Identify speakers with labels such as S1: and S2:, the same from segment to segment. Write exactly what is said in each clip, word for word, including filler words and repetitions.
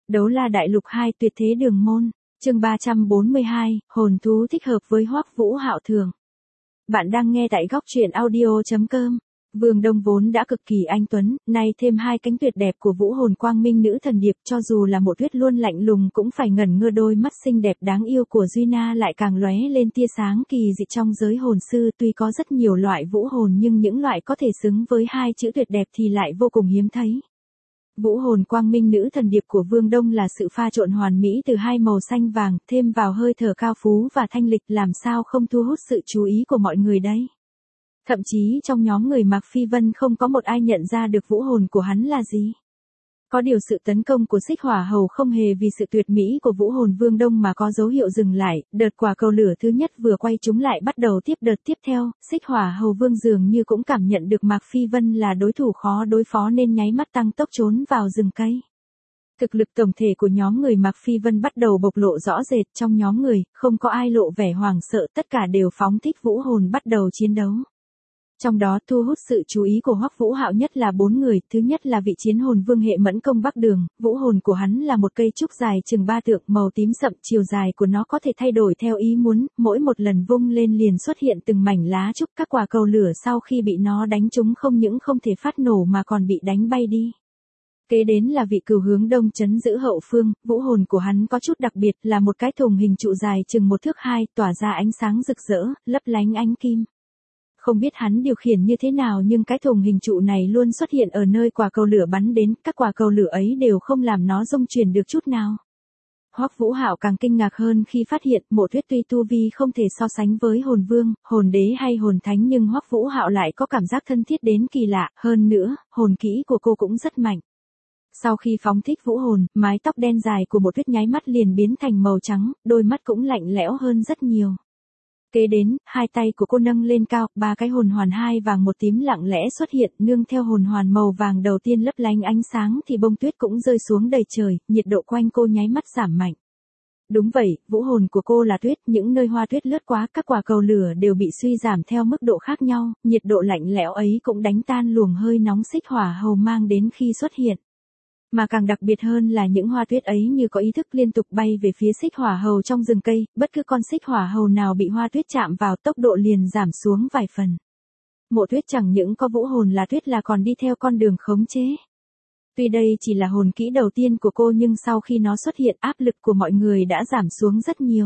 S1: Đấu La Đại Lục hai Tuyệt Thế Đường Môn, chương ba trăm bốn mươi hai, hồn thú thích hợp với Hoắc Vũ Hạo thường. Bạn đang nghe tại góc truyện audio chấm com. Vương Đông vốn đã cực kỳ anh tuấn, nay thêm hai cánh tuyệt đẹp của vũ hồn quang minh nữ thần điệp, cho dù là một tuyết luôn lạnh lùng cũng phải ngẩn ngơ, đôi mắt xinh đẹp đáng yêu của Duy Na lại càng lóe lên tia sáng kỳ dị trong giới hồn sư. Tuy có rất nhiều loại vũ hồn nhưng những loại có thể xứng với hai chữ tuyệt đẹp thì lại vô cùng hiếm thấy. Vũ hồn quang minh nữ thần điệp của Vương Đông là sự pha trộn hoàn mỹ từ hai màu xanh vàng, thêm vào hơi thở cao phú và thanh lịch, làm sao không thu hút sự chú ý của mọi người đấy. Thậm chí trong nhóm người Mạc Phi Vân không có một ai nhận ra được vũ hồn của hắn là gì. Có điều sự tấn công của Xích Hỏa Hầu không hề vì sự tuyệt mỹ của vũ hồn Vương Đông mà có dấu hiệu dừng lại, đợt quả cầu lửa thứ nhất vừa quay chúng lại bắt đầu tiếp đợt tiếp theo. Xích Hỏa Hầu Vương dường như cũng cảm nhận được Mạc Phi Vân là đối thủ khó đối phó nên nháy mắt tăng tốc trốn vào rừng cây. Thực lực tổng thể của nhóm người Mạc Phi Vân bắt đầu bộc lộ rõ rệt, trong nhóm người, không có ai lộ vẻ hoảng sợ, tất cả đều phóng thích vũ hồn bắt đầu chiến đấu. Trong đó thu hút sự chú ý của Hoắc Vũ Hạo nhất là bốn người. Thứ nhất là vị chiến hồn vương hệ Mẫn Công Bắc Đường, vũ hồn của hắn là một cây trúc dài chừng ba trượng, màu tím sậm, chiều dài của nó có thể thay đổi theo ý muốn, mỗi một lần vung lên liền xuất hiện từng mảnh lá trúc. Các quả cầu lửa sau khi bị nó đánh trúng không những không thể phát nổ mà còn bị đánh bay đi. Kế đến là vị Cửu Hướng Đông trấn giữ hậu phương, vũ hồn của hắn có chút đặc biệt, là một cái thùng hình trụ dài chừng một thước hai, tỏa ra ánh sáng rực rỡ, lấp lánh ánh kim. Không biết hắn điều khiển như thế nào nhưng cái thùng hình trụ này luôn xuất hiện ở nơi quả cầu lửa bắn đến, các quả cầu lửa ấy đều không làm nó rung chuyển được chút nào. Hoắc Vũ Hạo càng kinh ngạc hơn khi phát hiện Mộ Tuyết tuy tu vi không thể so sánh với hồn vương, hồn đế hay hồn thánh nhưng Hoắc Vũ Hạo lại có cảm giác thân thiết đến kỳ lạ, hơn nữa, hồn kỹ của cô cũng rất mạnh. Sau khi phóng thích vũ hồn, mái tóc đen dài của Mộ Tuyết nháy mắt liền biến thành màu trắng, đôi mắt cũng lạnh lẽo hơn rất nhiều. Kế đến, hai tay của cô nâng lên cao, ba cái hồn hoàn hai vàng một tím lặng lẽ xuất hiện, nương theo hồn hoàn màu vàng đầu tiên lấp lánh ánh sáng thì bông tuyết cũng rơi xuống đầy trời, nhiệt độ quanh cô nháy mắt giảm mạnh. Đúng vậy, vũ hồn của cô là tuyết, những nơi hoa tuyết lướt qua, các quả cầu lửa đều bị suy giảm theo mức độ khác nhau, nhiệt độ lạnh lẽo ấy cũng đánh tan luồng hơi nóng Xích Hỏa Hầu mang đến khi xuất hiện. Mà càng đặc biệt hơn là những hoa tuyết ấy như có ý thức liên tục bay về phía Xích Hỏa Hầu trong rừng cây, bất cứ con Xích Hỏa Hầu nào bị hoa tuyết chạm vào tốc độ liền giảm xuống vài phần. Mộ Tuyết chẳng những có vũ hồn là tuyết là còn đi theo con đường khống chế. Tuy đây chỉ là hồn kỹ đầu tiên của cô nhưng sau khi nó xuất hiện áp lực của mọi người đã giảm xuống rất nhiều.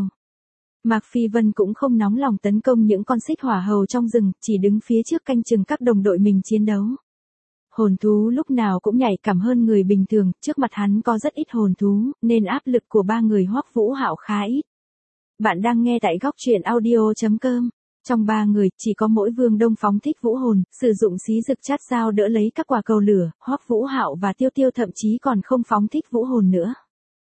S1: Mạc Phi Vân cũng không nóng lòng tấn công những con Xích Hỏa Hầu trong rừng, chỉ đứng phía trước canh chừng các đồng đội mình chiến đấu. Hồn thú lúc nào cũng nhạy cảm hơn người bình thường, trước mặt hắn có rất ít hồn thú, nên áp lực của ba người Hoắc Vũ Hạo khá ít. Bạn đang nghe tại góc truyện audio chấm com. Trong ba người, chỉ có mỗi Vương Đông phóng thích vũ hồn, sử dụng xí rực chát dao đỡ lấy các quả cầu lửa, Hoắc Vũ Hạo và Tiêu Tiêu thậm chí còn không phóng thích vũ hồn nữa.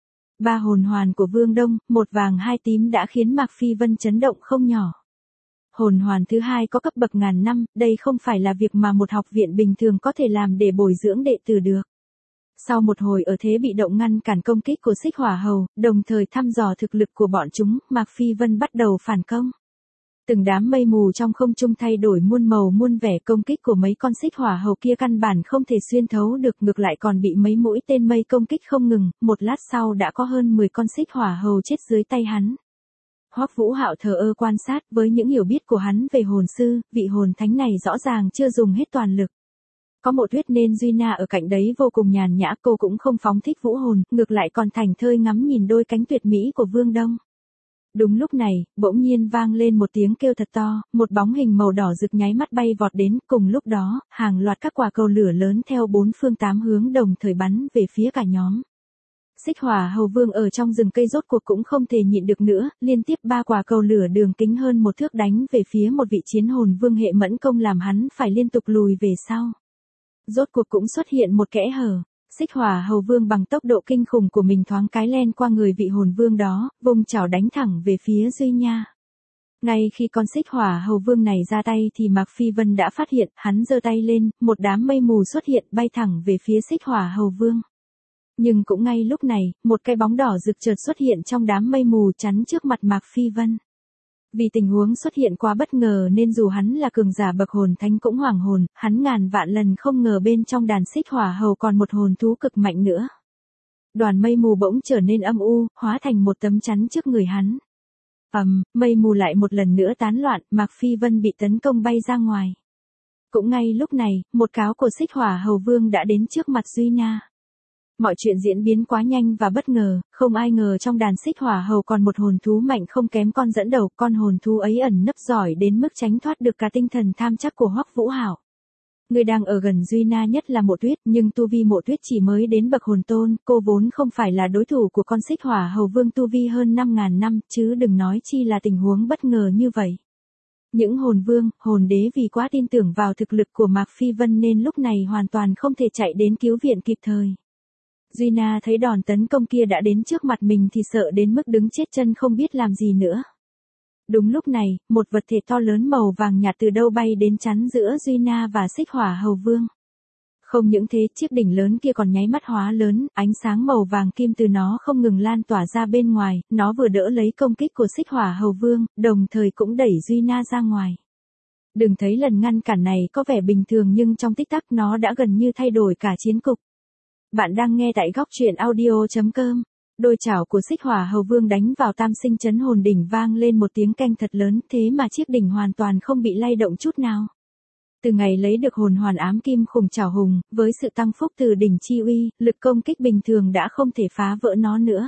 S1: Ba hồn hoàn của Vương Đông, một vàng hai tím đã khiến Mạc Phi Vân chấn động không nhỏ. Hồn hoàn thứ hai có cấp bậc ngàn năm, đây không phải là việc mà một học viện bình thường có thể làm để bồi dưỡng đệ tử được. Sau một hồi ở thế bị động ngăn cản công kích của Xích Hỏa Hầu, đồng thời thăm dò thực lực của bọn chúng, Mạc Phi Vân bắt đầu phản công. Từng đám mây mù trong không trung thay đổi muôn màu muôn vẻ, công kích của mấy con Xích Hỏa Hầu kia căn bản không thể xuyên thấu được, ngược lại còn bị mấy mũi tên mây công kích không ngừng, một lát sau đã có hơn mười con Xích Hỏa Hầu chết dưới tay hắn. Hoắc Vũ Hạo thờ ơ quan sát, với những hiểu biết của hắn về hồn sư, vị hồn thánh này rõ ràng chưa dùng hết toàn lực. Có Mộ Tuyết nên Duy Na ở cạnh đấy vô cùng nhàn nhã, cô cũng không phóng thích vũ hồn, ngược lại còn thảnh thơi ngắm nhìn đôi cánh tuyệt mỹ của Vương Đông. Đúng lúc này, bỗng nhiên vang lên một tiếng kêu thật to, một bóng hình màu đỏ rực nháy mắt bay vọt đến, cùng lúc đó, hàng loạt các quả cầu lửa lớn theo bốn phương tám hướng đồng thời bắn về phía cả nhóm. Xích Hỏa Hầu Vương ở trong rừng cây rốt cuộc cũng không thể nhịn được nữa, liên tiếp ba quả cầu lửa đường kính hơn một thước đánh về phía một vị chiến hồn vương hệ Mẫn Công làm hắn phải liên tục lùi về sau. Rốt cuộc cũng xuất hiện một kẽ hở, Xích Hỏa Hầu Vương bằng tốc độ kinh khủng của mình thoáng cái len qua người vị hồn vương đó, vùng chảo đánh thẳng về phía Duy Nha. Ngay khi con Xích Hỏa Hầu Vương này ra tay thì Mạc Phi Vân đã phát hiện, hắn giơ tay lên, một đám mây mù xuất hiện bay thẳng về phía Xích Hỏa Hầu Vương. Nhưng cũng ngay lúc này, một cái bóng đỏ rực chợt xuất hiện trong đám mây mù chắn trước mặt Mạc Phi Vân. Vì tình huống xuất hiện quá bất ngờ nên dù hắn là cường giả bậc hồn thánh cũng hoảng hồn, hắn ngàn vạn lần không ngờ bên trong đàn Xích Hỏa Hầu còn một hồn thú cực mạnh nữa. Đoàn mây mù bỗng trở nên âm u, hóa thành một tấm chắn trước người hắn. Ầm, mây mù lại một lần nữa tán loạn, Mạc Phi Vân bị tấn công bay ra ngoài. Cũng ngay lúc này, một cáo của Xích Hỏa Hầu Vương đã đến trước mặt Duy Na. Mọi chuyện diễn biến quá nhanh và bất ngờ, không ai ngờ trong đàn Xích Hỏa Hầu còn một hồn thú mạnh không kém con dẫn đầu, con hồn thú ấy ẩn nấp giỏi đến mức tránh thoát được cả tinh thần tham chắc của Hoắc Vũ Hạo. Người đang ở gần Duy Na nhất là Mộ Tuyết, nhưng tu vi Mộ Tuyết chỉ mới đến bậc hồn tôn, cô vốn không phải là đối thủ của con Xích Hỏa Hầu Vương tu vi hơn năm ngàn năm, chứ đừng nói chi là tình huống bất ngờ như vậy. Những hồn vương, hồn đế vì quá tin tưởng vào thực lực của Mạc Phi Vân nên lúc này hoàn toàn không thể chạy đến cứu viện kịp thời. Duy Na thấy đòn tấn công kia đã đến trước mặt mình thì sợ đến mức đứng chết chân không biết làm gì nữa. Đúng lúc này, một vật thể to lớn màu vàng nhạt từ đâu bay đến chắn giữa Duy Na và Xích Hỏa Hầu Vương. Không những thế, chiếc đỉnh lớn kia còn nháy mắt hóa lớn, ánh sáng màu vàng kim từ nó không ngừng lan tỏa ra bên ngoài, nó vừa đỡ lấy công kích của Xích Hỏa Hầu Vương, đồng thời cũng đẩy Duy Na ra ngoài. Đừng thấy lần ngăn cản này có vẻ bình thường nhưng trong tích tắc nó đã gần như thay đổi cả chiến cục. Bạn đang nghe tại góc truyện audio chấm com. Đôi chảo của Xích Hỏa Hầu Vương đánh vào Tam Sinh Chấn Hồn Đỉnh vang lên một tiếng canh thật lớn, thế mà chiếc đỉnh hoàn toàn không bị lay động chút nào. Từ ngày lấy được hồn hoàn ám kim khủng chảo hùng, với sự tăng phúc từ đỉnh chi uy, lực công kích bình thường đã không thể phá vỡ nó nữa.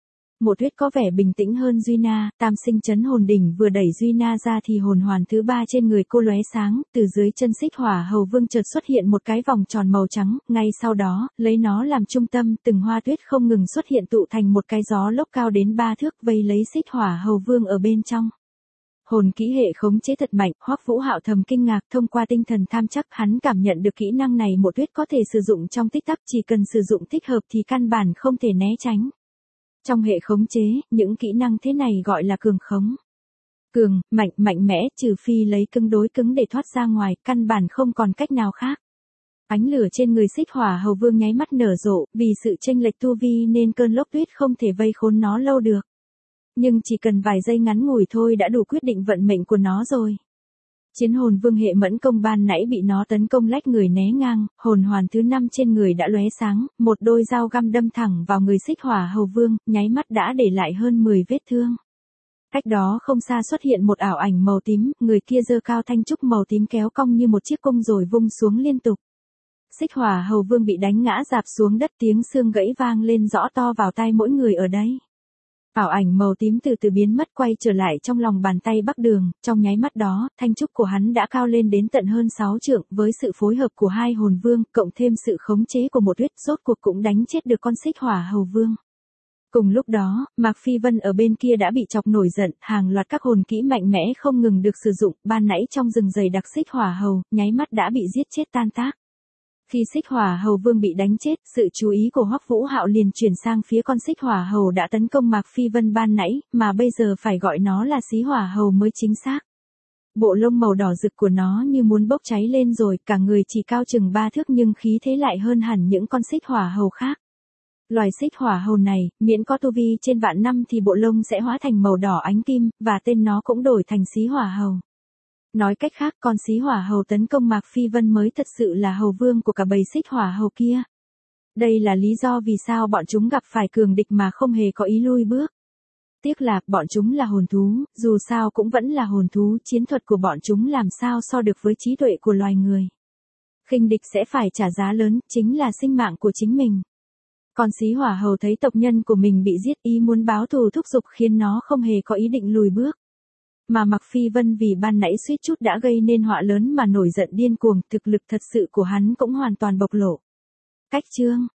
S1: Mộ Tuyết có vẻ bình tĩnh hơn Duy Na, Tam Sinh Chấn Hồn Đỉnh vừa đẩy Duy Na ra thì hồn hoàn thứ ba trên người cô lóe sáng, từ dưới chân Xích Hỏa Hầu Vương chợt xuất hiện một cái vòng tròn màu trắng, ngay sau đó, lấy nó làm trung tâm, từng hoa tuyết không ngừng xuất hiện tụ thành một cái gió lốc cao đến ba thước vây lấy Xích Hỏa Hầu Vương ở bên trong. Hồn kỹ hệ khống chế thật mạnh, Hoắc Vũ Hạo thầm kinh ngạc, thông qua tinh thần tham chắc, hắn cảm nhận được kỹ năng này Mộ Tuyết có thể sử dụng trong tích tắc, chỉ cần sử dụng thích hợp thì căn bản không thể né tránh. Trong hệ khống chế, những kỹ năng thế này gọi là cường khống. Cường, mạnh, mạnh mẽ, trừ phi lấy cứng đối cứng để thoát ra ngoài, căn bản không còn cách nào khác. Ánh lửa trên người Xích Hỏa Hầu Vương nháy mắt nở rộ, vì sự chênh lệch tu vi nên cơn lốc tuyết không thể vây khốn nó lâu được. Nhưng chỉ cần vài giây ngắn ngủi thôi đã đủ quyết định vận mệnh của nó rồi. Chiến hồn vương hệ mẫn công ban nãy bị nó tấn công lách người né ngang, hồn hoàn thứ năm trên người đã lóe sáng, một đôi dao găm đâm thẳng vào người Xích Hỏa Hầu Vương, nháy mắt đã để lại hơn mười vết thương. Cách đó không xa xuất hiện một ảo ảnh màu tím, người kia giơ cao thanh trúc màu tím kéo cong như một chiếc cung rồi vung xuống liên tục. Xích Hỏa Hầu Vương bị đánh ngã rạp xuống đất, tiếng xương gãy vang lên rõ to vào tai mỗi người ở đây. Ảo ảnh màu tím từ từ biến mất quay trở lại trong lòng bàn tay Bắc Đường, trong nháy mắt đó, thanh trúc của hắn đã cao lên đến tận hơn sáu trượng, với sự phối hợp của hai hồn vương, cộng thêm sự khống chế của Mộ Tuyết, rốt cuộc cũng đánh chết được con Xích Hỏa Hầu Vương. Cùng lúc đó, Mạc Phi Vân ở bên kia đã bị chọc nổi giận, hàng loạt các hồn kỹ mạnh mẽ không ngừng được sử dụng, ban nãy trong rừng dày đặc Xích Hỏa Hầu, nháy mắt đã bị giết chết tan tác. Khi Xích Hỏa Hầu Vương bị đánh chết, sự chú ý của Hoắc Vũ Hạo liền chuyển sang phía con Xích Hỏa Hầu đã tấn công Mạc Phi Vân ban nãy, mà bây giờ phải gọi nó là Xí Hỏa Hầu mới chính xác. Bộ lông màu đỏ rực của nó như muốn bốc cháy lên rồi, cả người chỉ cao chừng ba thước nhưng khí thế lại hơn hẳn những con Xích Hỏa Hầu khác. Loài Xích Hỏa Hầu này, miễn có tu vi trên vạn năm thì bộ lông sẽ hóa thành màu đỏ ánh kim, và tên nó cũng đổi thành Xí Hỏa Hầu. Nói cách khác, con Xí Hỏa Hầu tấn công Mạc Phi Vân mới thật sự là hầu vương của cả bầy Xích Hỏa Hầu kia. Đây là lý do vì sao bọn chúng gặp phải cường địch mà không hề có ý lui bước. Tiếc là, bọn chúng là hồn thú, dù sao cũng vẫn là hồn thú, chiến thuật của bọn chúng làm sao so được với trí tuệ của loài người. Khinh địch sẽ phải trả giá lớn, chính là sinh mạng của chính mình. Con Xí Hỏa Hầu thấy tộc nhân của mình bị giết, ý muốn báo thù thúc giục khiến nó không hề có ý định lùi bước. Mà Mạc Phi Vân vì ban nãy suýt chút đã gây nên họa lớn mà nổi giận điên cuồng, thực lực thật sự của hắn cũng hoàn toàn bộc lộ. Cách chương